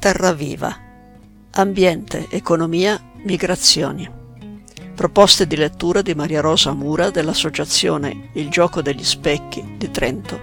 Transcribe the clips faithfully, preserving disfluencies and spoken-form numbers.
Terra Viva. Ambiente, economia, migrazioni. Proposte di lettura di Maria Rosa Mura dell'associazione Il Gioco degli Specchi di Trento.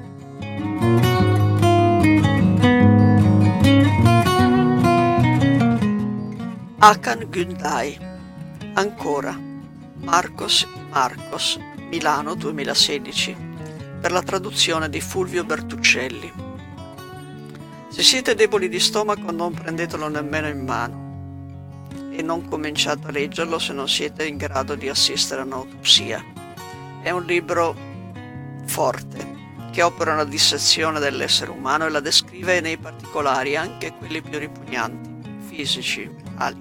Hakan Günday. Ancora. Marcos y Marcos, Milano duemilasedici, per la traduzione di Fulvio Bertuccelli. Se siete deboli di stomaco non prendetelo nemmeno in mano e non cominciate a leggerlo se non siete in grado di assistere a un'autopsia. È un libro forte che opera una dissezione dell'essere umano e la descrive nei particolari, anche quelli più ripugnanti, fisici, morali.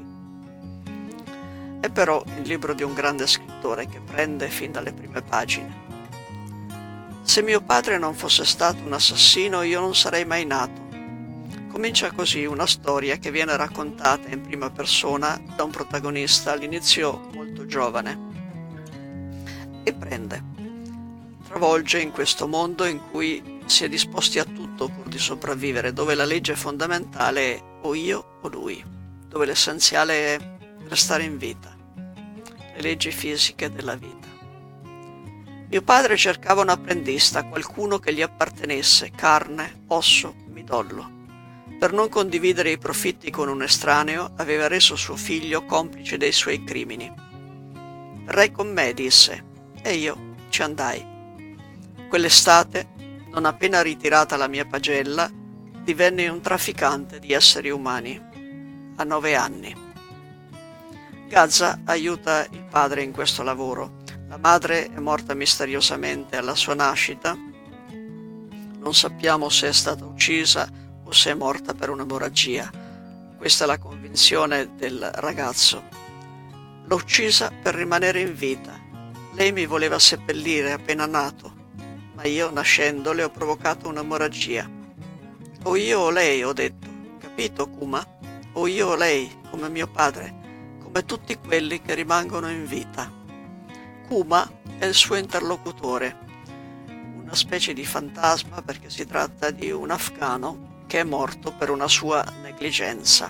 È però il libro di un grande scrittore che prende fin dalle prime pagine. Se mio padre non fosse stato un assassino, io non sarei mai nato. Comincia così una storia che viene raccontata in prima persona da un protagonista all'inizio molto giovane e prende, travolge in questo mondo in cui si è disposti a tutto pur di sopravvivere, dove la legge fondamentale è o io o lui, dove l'essenziale è restare in vita, le leggi fisiche della vita. Mio padre cercava un apprendista, qualcuno che gli appartenesse, carne, osso, midollo. Per non condividere i profitti con un estraneo, aveva reso suo figlio complice dei suoi crimini. Verrai con me, disse, e io ci andai. Quell'estate, non appena ritirata la mia pagella, divenni un trafficante di esseri umani, a nove anni. Gazza aiuta il padre in questo lavoro. La madre è morta misteriosamente alla sua nascita. Non sappiamo se è stata uccisa o se è morta per un'emorragia. Questa è la convinzione del ragazzo. L'ho uccisa per rimanere in vita. Lei mi voleva seppellire appena nato, ma io, nascendo, le ho provocato un'emorragia. O io o lei, ho detto. Capito, Kuma? O io o lei, come mio padre, come tutti quelli che rimangono in vita. Kuma è il suo interlocutore, una specie di fantasma perché si tratta di un afghano che è morto per una sua negligenza.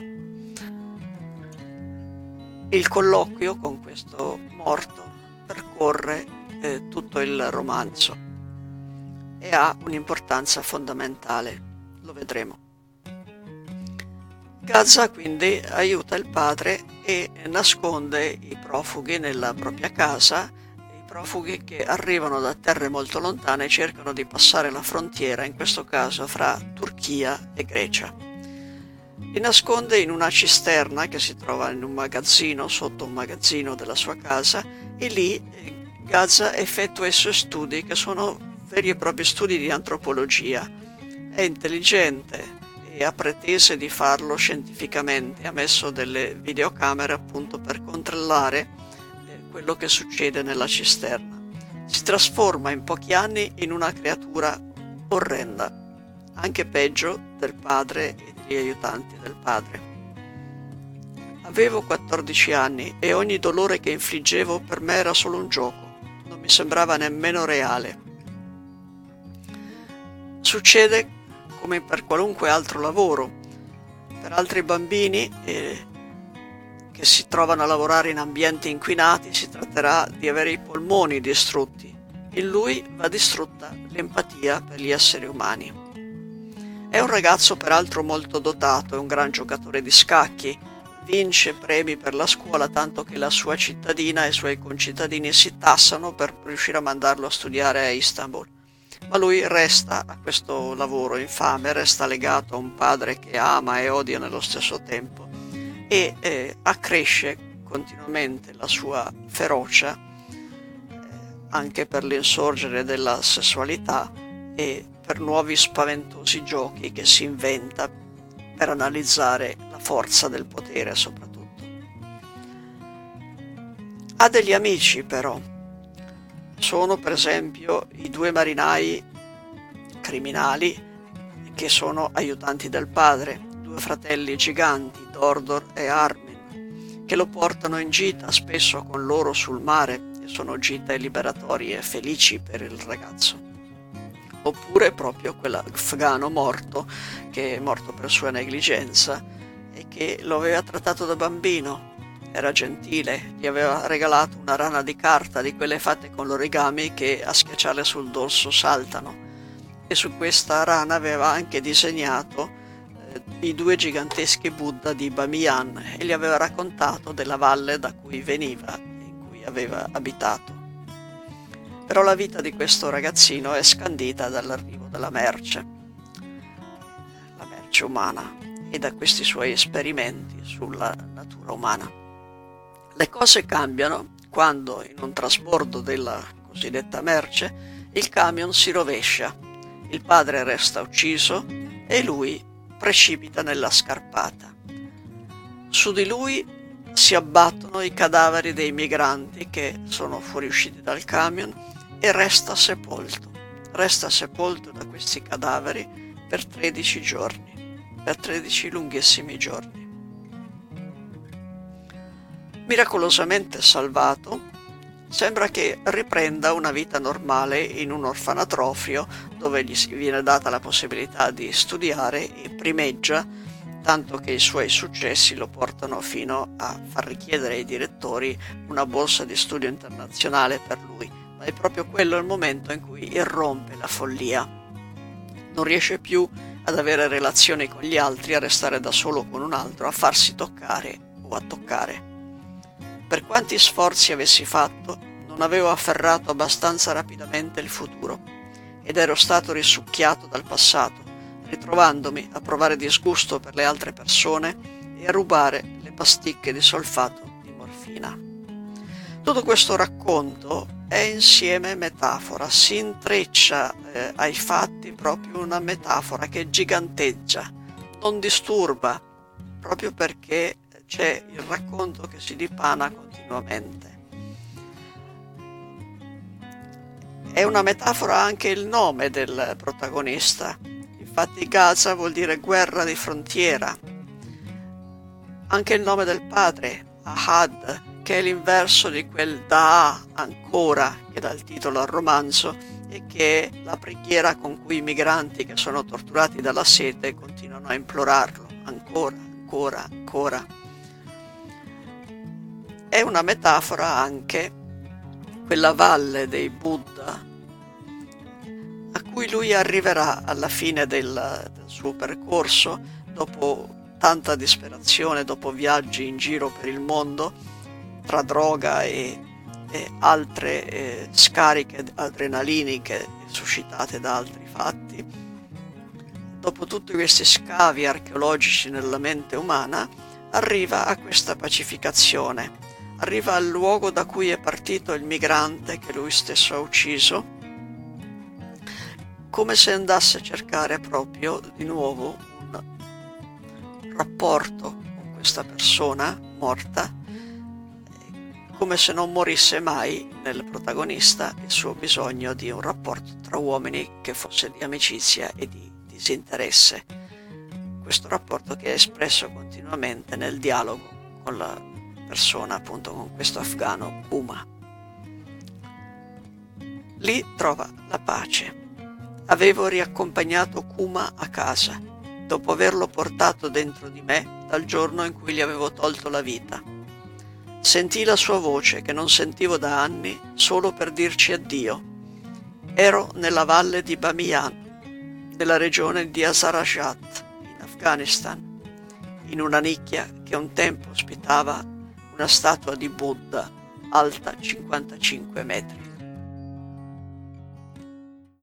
Il colloquio con questo morto percorre eh, tutto il romanzo e ha un'importanza fondamentale, lo vedremo. Gazza quindi aiuta il padre e nasconde i profughi nella propria casa, i profughi che arrivano da terre molto lontane e cercano di passare la frontiera, in questo caso fra Turchia e Grecia. Li nasconde in una cisterna che si trova in un magazzino, sotto un magazzino della sua casa, e lì Gazza effettua i suoi studi, che sono veri e propri studi di antropologia. È intelligente e ha pretese di farlo scientificamente, ha messo delle videocamere appunto per controllare eh, quello che succede nella cisterna. Si trasforma in pochi anni in una creatura orrenda, anche peggio del padre e degli aiutanti del padre. Avevo quattordici anni e ogni dolore che infliggevo per me era solo un gioco, non mi sembrava nemmeno reale. Succede come per qualunque altro lavoro. Per altri bambini eh, che si trovano a lavorare in ambienti inquinati si tratterà di avere i polmoni distrutti. In lui va distrutta l'empatia per gli esseri umani. È un ragazzo peraltro molto dotato, è un gran giocatore di scacchi, vince premi per la scuola tanto che la sua cittadina e i suoi concittadini si tassano per riuscire a mandarlo a studiare a Istanbul. Ma lui resta a questo lavoro infame, resta legato a un padre che ama e odia nello stesso tempo e eh, accresce continuamente la sua ferocia eh, anche per l'insorgere della sessualità e per nuovi spaventosi giochi che si inventa per analizzare la forza del potere soprattutto. Ha degli amici però. Sono per esempio i due marinai criminali che sono aiutanti del padre, due fratelli giganti, Dordor e Armin, che lo portano in gita spesso con loro sul mare e sono gite liberatorie felici per il ragazzo. oppure proprio quell'afgano morto, che è morto per sua negligenza e che lo aveva trattato da bambino. Era gentile, gli aveva regalato una rana di carta, di quelle fatte con l'origami che a schiacciarle sul dorso saltano, e su questa rana aveva anche disegnato eh, i due giganteschi Buddha di Bamiyan e gli aveva raccontato della valle da cui veniva e in cui aveva abitato. Però la vita di questo ragazzino è scandita dall'arrivo della merce, la merce umana, e da questi suoi esperimenti sulla natura umana. Le cose cambiano quando, in un trasbordo della cosiddetta merce, il camion si rovescia, il padre resta ucciso e lui precipita nella scarpata. Su di lui si abbattono i cadaveri dei migranti che sono fuoriusciti dal camion e resta sepolto. Resta sepolto da questi cadaveri per tredici giorni, per tredici lunghissimi giorni. Miracolosamente salvato, sembra che riprenda una vita normale in un orfanatrofio dove gli viene data la possibilità di studiare e primeggia, tanto che i suoi successi lo portano fino a far richiedere ai direttori una borsa di studio internazionale per lui, ma è proprio quello il momento in cui irrompe la follia. Non riesce più ad avere relazioni con gli altri, a restare da solo con un altro, a farsi toccare o a toccare. Per quanti sforzi avessi fatto, non avevo afferrato abbastanza rapidamente il futuro ed ero stato risucchiato dal passato, ritrovandomi a provare disgusto per le altre persone e a rubare le pasticche di solfato di morfina. Tutto questo racconto è insieme metafora, si intreccia eh, ai fatti proprio una metafora che giganteggia, non disturba, proprio perché c'è il racconto che si dipana continuamente. È una metafora anche il nome del protagonista, infatti Gaza vuol dire guerra di frontiera. Anche il nome del padre, Ahad, che è l'inverso di quel Da'a, ancora, che dà il titolo al romanzo, e che è la preghiera con cui i migranti che sono torturati dalla sete continuano a implorarlo, ancora, ancora, ancora. È una metafora anche quella valle dei Buddha a cui lui arriverà alla fine del, del suo percorso, dopo tanta disperazione, dopo viaggi in giro per il mondo, tra droga e, e altre eh, scariche adrenaliniche suscitate da altri fatti. Dopo tutti questi scavi archeologici nella mente umana, arriva a questa pacificazione. Arriva al luogo da cui è partito il migrante che lui stesso ha ucciso, come se andasse a cercare proprio di nuovo un rapporto con questa persona morta, come se non morisse mai nel protagonista il suo bisogno di un rapporto tra uomini che fosse di amicizia e di disinteresse. Questo rapporto che è espresso continuamente nel dialogo con la persona, appunto con questo afgano Kuma. Lì trova la pace. Avevo riaccompagnato Kuma a casa, dopo averlo portato dentro di me dal giorno in cui gli avevo tolto la vita. Sentii la sua voce che non sentivo da anni solo per dirci addio. Ero nella valle di Bamiyan, nella regione di Hazarajat, in Afghanistan, in una nicchia che un tempo ospitava una statua di Buddha alta cinquantacinque metri.